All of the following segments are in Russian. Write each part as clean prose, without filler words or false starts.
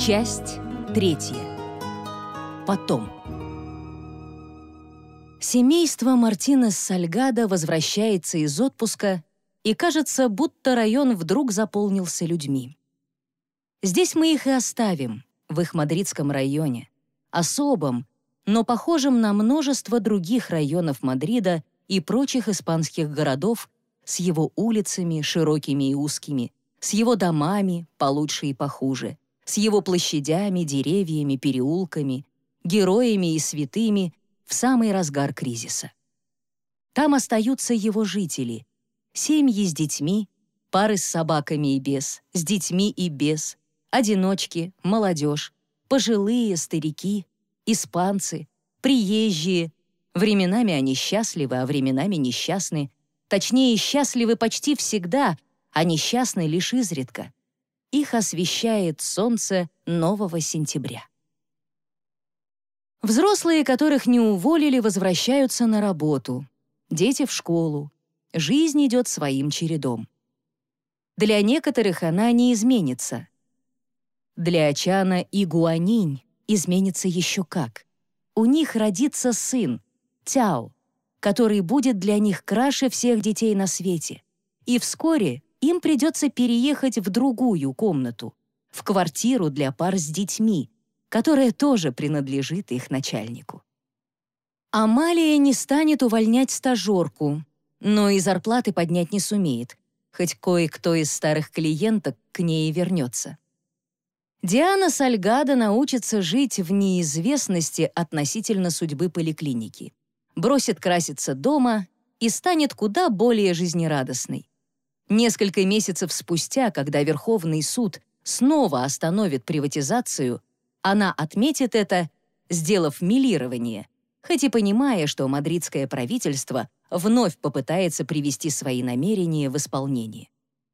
Часть 3. Потом. Семейство Мартинес Сальгадо возвращается из отпуска, и кажется, будто район вдруг заполнился людьми. Здесь мы их и оставим, в их мадридском районе, особом, но похожем на множество других районов Мадрида и прочих испанских городов с его улицами, широкими и узкими, с его домами, получше и похуже, с его площадями, деревьями, переулками, героями и святыми в самый разгар кризиса. Там остаются его жители, семьи с детьми, пары с собаками и без, с детьми и без, одиночки, молодежь, пожилые, старики, испанцы, приезжие. Временами они счастливы, а временами несчастны. Точнее, счастливы почти всегда, а несчастны лишь изредка. Их освещает солнце нового сентября. Взрослые, которых не уволили, возвращаются на работу. Дети в школу. Жизнь идет своим чередом. Для некоторых она не изменится. Для Чана и Гуанинь изменится еще как. У них родится сын, Тяо, который будет для них краше всех детей на свете. И вскоре им придется переехать в другую комнату, в квартиру для пар с детьми, которая тоже принадлежит их начальнику. Амалия не станет увольнять стажерку, но и зарплаты поднять не сумеет, хоть кое-кто из старых клиенток к ней вернется. Диана Сальгадо научится жить в неизвестности относительно судьбы поликлиники, бросит краситься дома и станет куда более жизнерадостной. Несколько месяцев спустя, когда Верховный суд снова остановит приватизацию, она отметит это, сделав милирование, хоть и понимая, что мадридское правительство вновь попытается привести свои намерения в исполнение.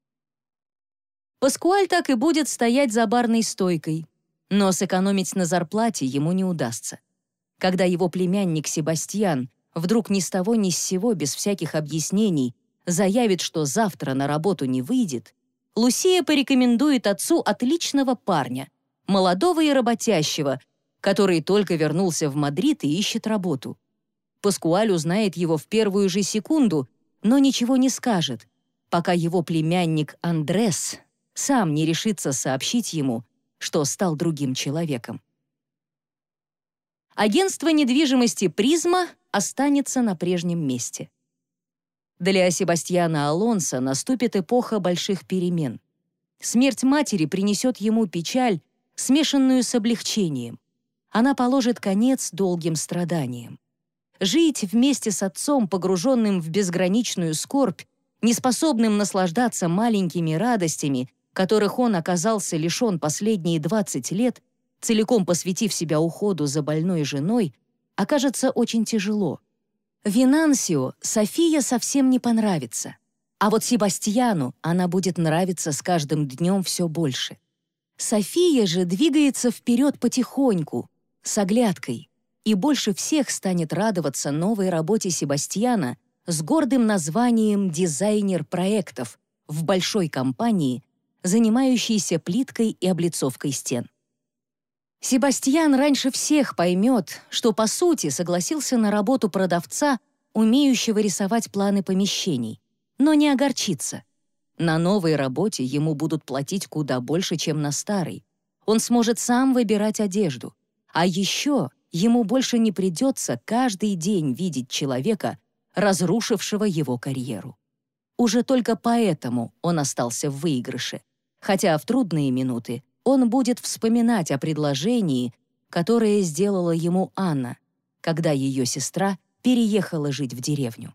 Паскуаль так и будет стоять за барной стойкой, но сэкономить на зарплате ему не удастся. Когда его племянник Себастьян вдруг ни с того ни с сего, без всяких объяснений, заявит, что завтра на работу не выйдет, Лусия порекомендует отцу отличного парня, молодого и работящего, который только вернулся в Мадрид и ищет работу. Паскуаль узнает его в первую же секунду, но ничего не скажет, пока его племянник Андрес сам не решится сообщить ему, что стал другим человеком. Агентство недвижимости «Призма» останется на прежнем месте. Для Себастьяна Алонсо наступит эпоха больших перемен. Смерть матери принесет ему печаль, смешанную с облегчением. Она положит конец долгим страданиям. Жить вместе с отцом, погруженным в безграничную скорбь, неспособным наслаждаться маленькими радостями, которых он оказался лишен последние 20 лет, целиком посвятив себя уходу за больной женой, окажется очень тяжело. Винансио София совсем не понравится, а вот Себастьяну она будет нравиться с каждым днем все больше. София же двигается вперед потихоньку, с оглядкой, и больше всех станет радоваться новой работе Себастьяна с гордым названием «дизайнер проектов» в большой компании, занимающейся плиткой и облицовкой стен. Себастьян раньше всех поймет, что по сути согласился на работу продавца, умеющего рисовать планы помещений, но не огорчится. На новой работе ему будут платить куда больше, чем на старой. Он сможет сам выбирать одежду. А еще ему больше не придется каждый день видеть человека, разрушившего его карьеру. Уже только поэтому он остался в выигрыше, хотя в трудные минуты он будет вспоминать о предложении, которое сделала ему Анна, когда ее сестра переехала жить в деревню.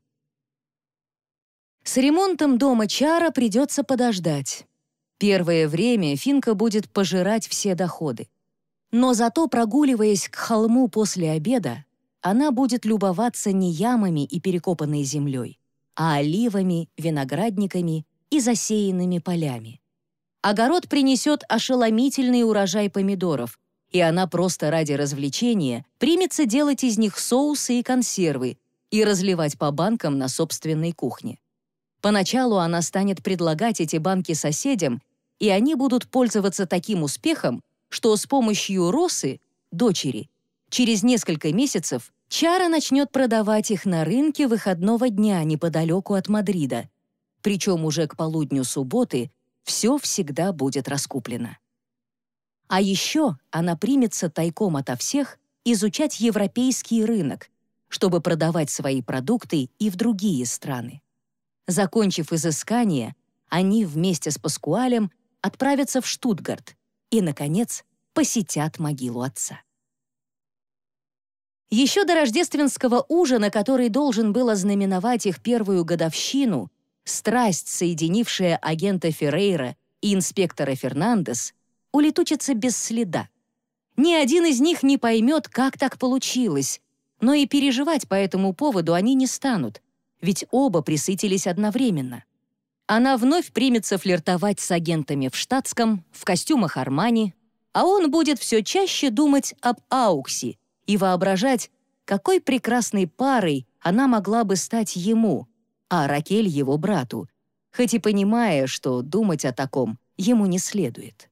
С ремонтом дома Чара придется подождать. Первое время Финка будет пожирать все доходы. Но зато, прогуливаясь к холму после обеда, она будет любоваться не ямами и перекопанной землей, а оливами, виноградниками и засеянными полями. Огород принесет ошеломительный урожай помидоров, и она просто ради развлечения примется делать из них соусы и консервы и разливать по банкам на собственной кухне. Поначалу она станет предлагать эти банки соседям, и они будут пользоваться таким успехом, что с помощью Росы, дочери, через несколько месяцев Чара начнет продавать их на рынке выходного дня неподалеку от Мадрида. Причем уже к полудню субботы все всегда будет раскуплено. А еще она примется тайком ото всех изучать европейский рынок, чтобы продавать свои продукты и в другие страны. Закончив изыскание, они вместе с Паскуалем отправятся в Штутгарт и, наконец, посетят могилу отца. Еще до рождественского ужина, который должен был ознаменовать их первую годовщину, страсть, соединившая агента Феррейра и инспектора Фернандес, улетучится без следа. Ни один из них не поймет, как так получилось, но и переживать по этому поводу они не станут, ведь оба пресытились одновременно. Она вновь примется флиртовать с агентами в штатском, в костюмах Армани, а он будет все чаще думать об Ауксе и воображать, какой прекрасной парой она могла бы стать ему, а Ракель его брату, хоть и понимая, что думать о таком ему не следует.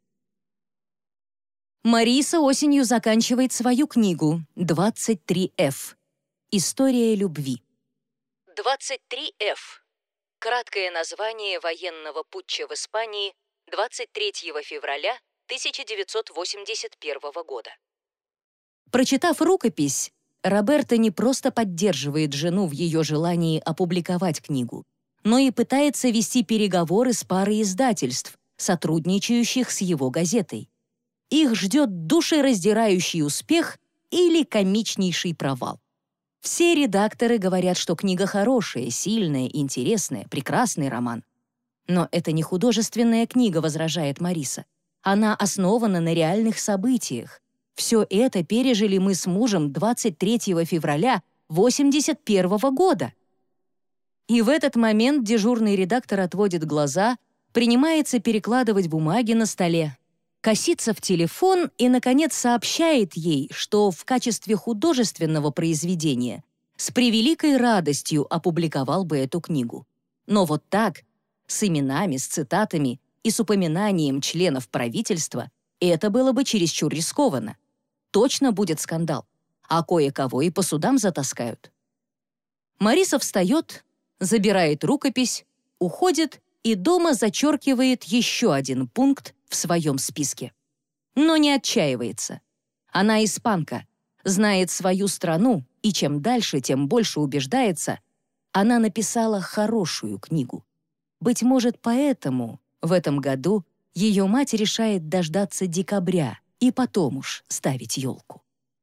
Мариса осенью заканчивает свою книгу «23F. История любви». 23F. Краткое название военного путча в Испании 23 февраля 1981 года. Прочитав рукопись, Роберто не просто поддерживает жену в ее желании опубликовать книгу, но и пытается вести переговоры с парой издательств, сотрудничающих с его газетой. Их ждет душераздирающий успех или комичнейший провал. Все редакторы говорят, что книга хорошая, сильная, интересная, прекрасный роман. Но это не художественная книга, возражает Мариса. Она основана на реальных событиях. Все это пережили мы с мужем 23 февраля 1981 года. И в этот момент дежурный редактор отводит глаза, принимается перекладывать бумаги на столе, косится в телефон и, наконец, сообщает ей, что в качестве художественного произведения с превеликой радостью опубликовал бы эту книгу. Но вот так, с именами, с цитатами и с упоминанием членов правительства, это было бы чересчур рискованно. Точно будет скандал, а кое-кого и по судам затаскают. Мариса встает, забирает рукопись, уходит и дома зачеркивает еще один пункт в своем списке. Но не отчаивается. Она испанка, знает свою страну, и чем дальше, тем больше убеждается, она написала хорошую книгу. Быть может, поэтому в этом году ее мать решает дождаться декабря и потом уж ставить елку.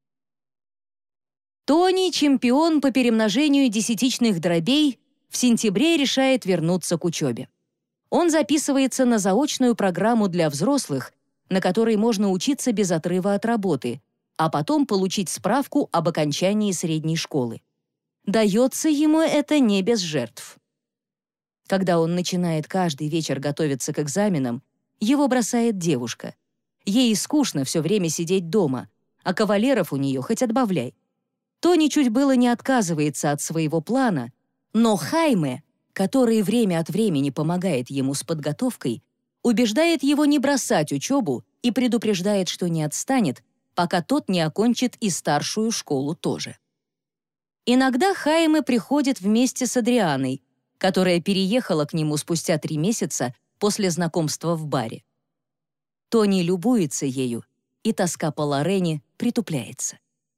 Тони, чемпион по перемножению десятичных дробей, в сентябре решает вернуться к учебе. Он записывается на заочную программу для взрослых, на которой можно учиться без отрыва от работы, а потом получить справку об окончании средней школы. Дается ему это не без жертв. Когда он начинает каждый вечер готовиться к экзаменам, его бросает девушка. Ей скучно все время сидеть дома, а кавалеров у нее хоть отбавляй. Тони чуть было не отказывается от своего плана, но Хайме, который время от времени помогает ему с подготовкой, убеждает его не бросать учебу и предупреждает, что не отстанет, пока тот не окончит и старшую школу тоже. Иногда Хайме приходит вместе с Адрианой, которая переехала к нему спустя 3 месяца после знакомства в баре. Тони любуется ею, и тоска по Лорене притупляется.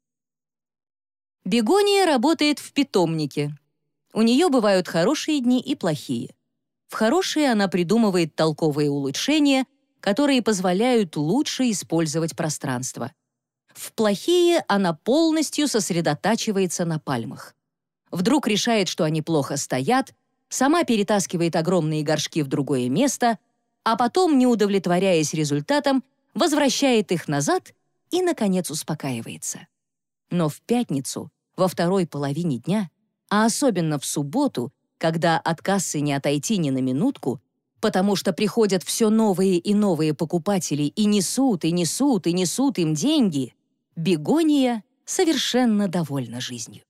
Бегония работает в питомнике. У нее бывают хорошие дни и плохие. В хорошие она придумывает толковые улучшения, которые позволяют лучше использовать пространство. В плохие она полностью сосредотачивается на пальмах. Вдруг решает, что они плохо стоят, сама перетаскивает огромные горшки в другое место, а потом, не удовлетворяясь результатом, возвращает их назад и, наконец, успокаивается. Но в пятницу, во второй половине дня, а особенно в субботу, когда от кассы не отойти ни на минутку, потому что приходят все новые и новые покупатели и несут, и несут, и несут им деньги, Бегония совершенно довольна жизнью.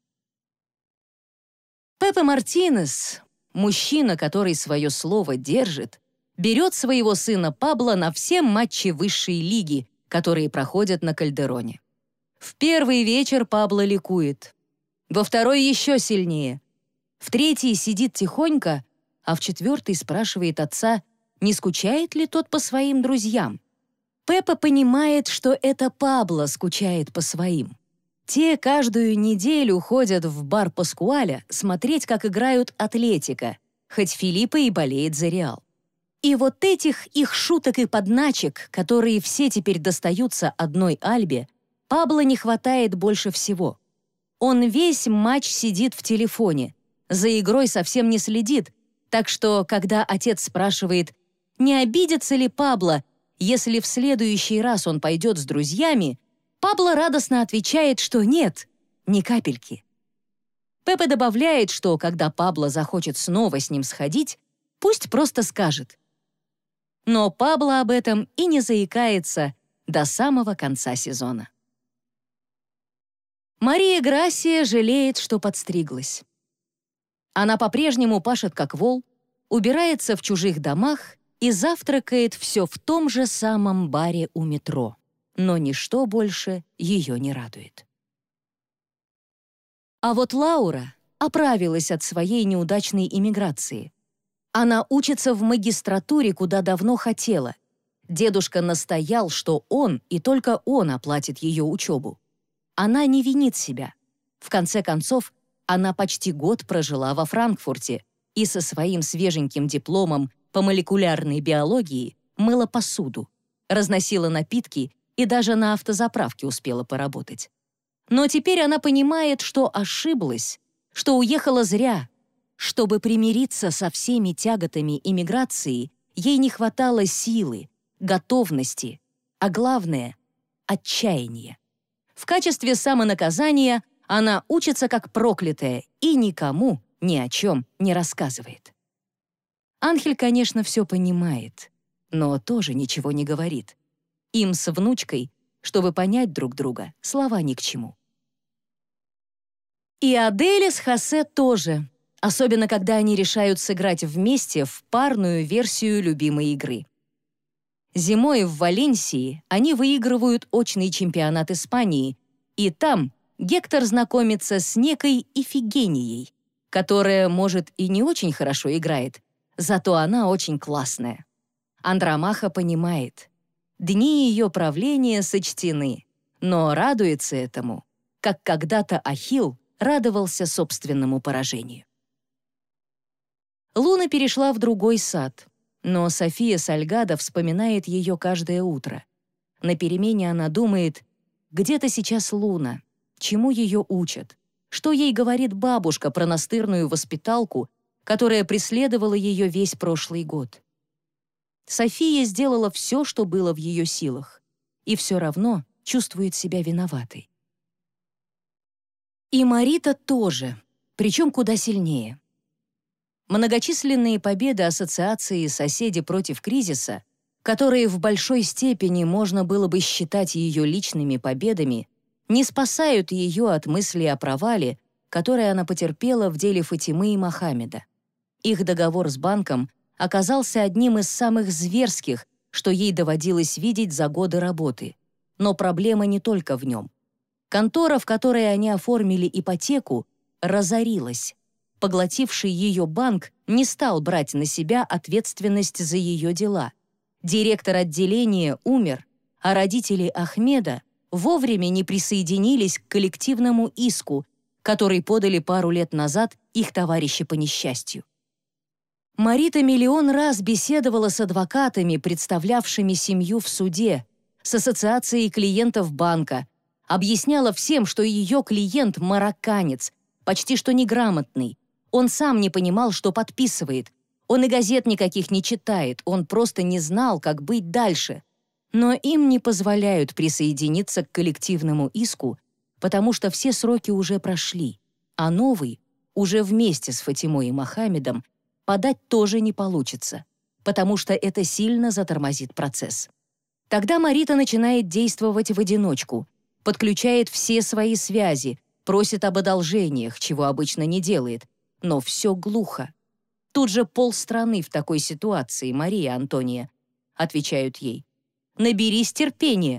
Пепе Мартинес, мужчина, который свое слово держит, берет своего сына Пабло на все матчи высшей лиги, которые проходят на Кальдероне. В первый вечер Пабло ликует, во второй еще сильнее, в третий сидит тихонько, а в четвертый спрашивает отца, не скучает ли тот по своим друзьям. Пеппа понимает, что это Пабло скучает по своим. Те каждую неделю ходят в бар Паскуаля смотреть, как играют Атлетико, хоть Филиппо и болеет за Реал. И вот этих их шуток и подначек, которые все теперь достаются одной Альбе, Пабло не хватает больше всего. Он весь матч сидит в телефоне, за игрой совсем не следит, так что, когда отец спрашивает, не обидится ли Пабло, если в следующий раз он пойдет с друзьями, Пабло радостно отвечает, что нет, ни капельки. Пеппа добавляет, что когда Пабло захочет снова с ним сходить, пусть просто скажет. Но Пабло об этом и не заикается до самого конца сезона. Мария Грасия жалеет, что подстриглась. Она по-прежнему пашет как вол, убирается в чужих домах и завтракает все в том же самом баре у метро. Но ничто больше ее не радует. А вот Лаура оправилась от своей неудачной иммиграции. Она учится в магистратуре, куда давно хотела. Дедушка настоял, что он и только он оплатит ее учебу. Она не винит себя. В конце концов, она почти год прожила во Франкфурте и со своим свеженьким дипломом по молекулярной биологии мыла посуду, разносила напитки и даже на автозаправке успела поработать. Но теперь она понимает, что ошиблась, что уехала зря. Чтобы примириться со всеми тяготами иммиграции, ей не хватало силы, готовности, а главное — отчаяния. В качестве самонаказания она учится как проклятая и никому ни о чем не рассказывает. Анхель, конечно, все понимает, но тоже ничего не говорит. Им с внучкой, чтобы понять друг друга, слова ни к чему. И Аделя с Хосе тоже, особенно когда они решают сыграть вместе в парную версию любимой игры. Зимой в Валенсии они выигрывают очный чемпионат Испании, и там Гектор знакомится с некой Ифигенией, которая, может, и не очень хорошо играет, зато она очень классная. Андромаха понимает, дни ее правления сочтены, но радуется этому, как когда-то Ахилл радовался собственному поражению. Луна перешла в другой сад, но София Сальгадо вспоминает ее каждое утро. На перемене она думает, где-то сейчас Луна, чему ее учат, что ей говорит бабушка про настырную воспиталку, которая преследовала ее весь прошлый год. София сделала все, что было в ее силах, и все равно чувствует себя виноватой. И Марита тоже, причем куда сильнее. Многочисленные победы Ассоциации «Соседи против кризиса», которые в большой степени можно было бы считать ее личными победами, не спасают ее от мысли о провале, который она потерпела в деле Фатимы и Мохаммеда. Их договор с банком оказался одним из самых зверских, что ей доводилось видеть за годы работы. Но проблема не только в нем. Контора, в которой они оформили ипотеку, разорилась. Поглотивший ее банк не стал брать на себя ответственность за ее дела. Директор отделения умер, а родители Ахмеда вовремя не присоединились к коллективному иску, который подали пару лет назад их товарищи по несчастью. Марита миллион раз беседовала с адвокатами, представлявшими семью в суде, с ассоциацией клиентов банка, объясняла всем, что ее клиент — марокканец, почти что неграмотный. Он сам не понимал, что подписывает. Он и газет никаких не читает, он просто не знал, как быть дальше. Но им не позволяют присоединиться к коллективному иску, потому что все сроки уже прошли, а новый, уже вместе с Фатимой и Мохаммедом, подать тоже не получится, потому что это сильно затормозит процесс. Тогда Марита начинает действовать в одиночку, подключает все свои связи, просит об одолжениях, чего обычно не делает, но все глухо. «Тут же полстраны в такой ситуации, Мария Антония», — отвечают ей. «Наберись терпения.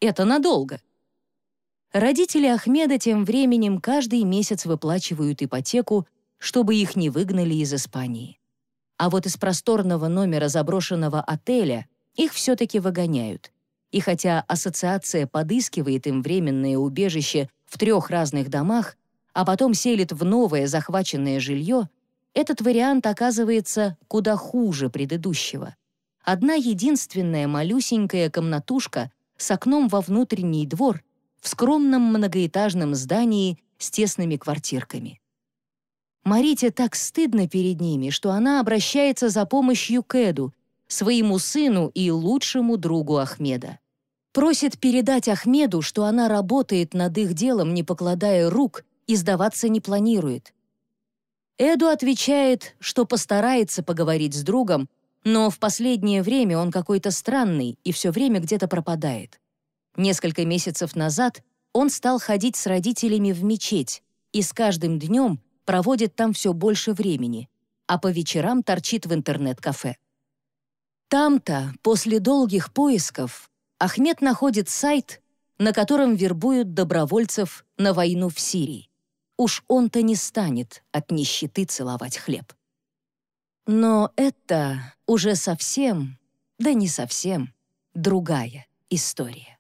Это надолго. Родители Ахмеда тем временем каждый месяц выплачивают ипотеку, чтобы их не выгнали из Испании. А вот из просторного номера заброшенного отеля их все-таки выгоняют. И хотя ассоциация подыскивает им временное убежище в 3 разных домах, а потом селит в новое захваченное жилье, этот вариант оказывается куда хуже предыдущего. Одна единственная малюсенькая комнатушка с окном во внутренний двор в скромном многоэтажном здании с тесными квартирками. Марите так стыдно перед ними, что она обращается за помощью к Эду, своему сыну и лучшему другу Ахмеда. Просит передать Ахмеду, что она работает над их делом, не покладая рук, и сдаваться не планирует. Эду отвечает, что постарается поговорить с другом, но в последнее время он какой-то странный и все время где-то пропадает. Несколько месяцев назад он стал ходить с родителями в мечеть и с каждым днем проводит там все больше времени, а по вечерам торчит в интернет-кафе. Там-то, после долгих поисков, Ахмед находит сайт, на котором вербуют добровольцев на войну в Сирии. Уж он-то не станет от нищеты целовать хлеб. Но это уже совсем, да не совсем, другая история.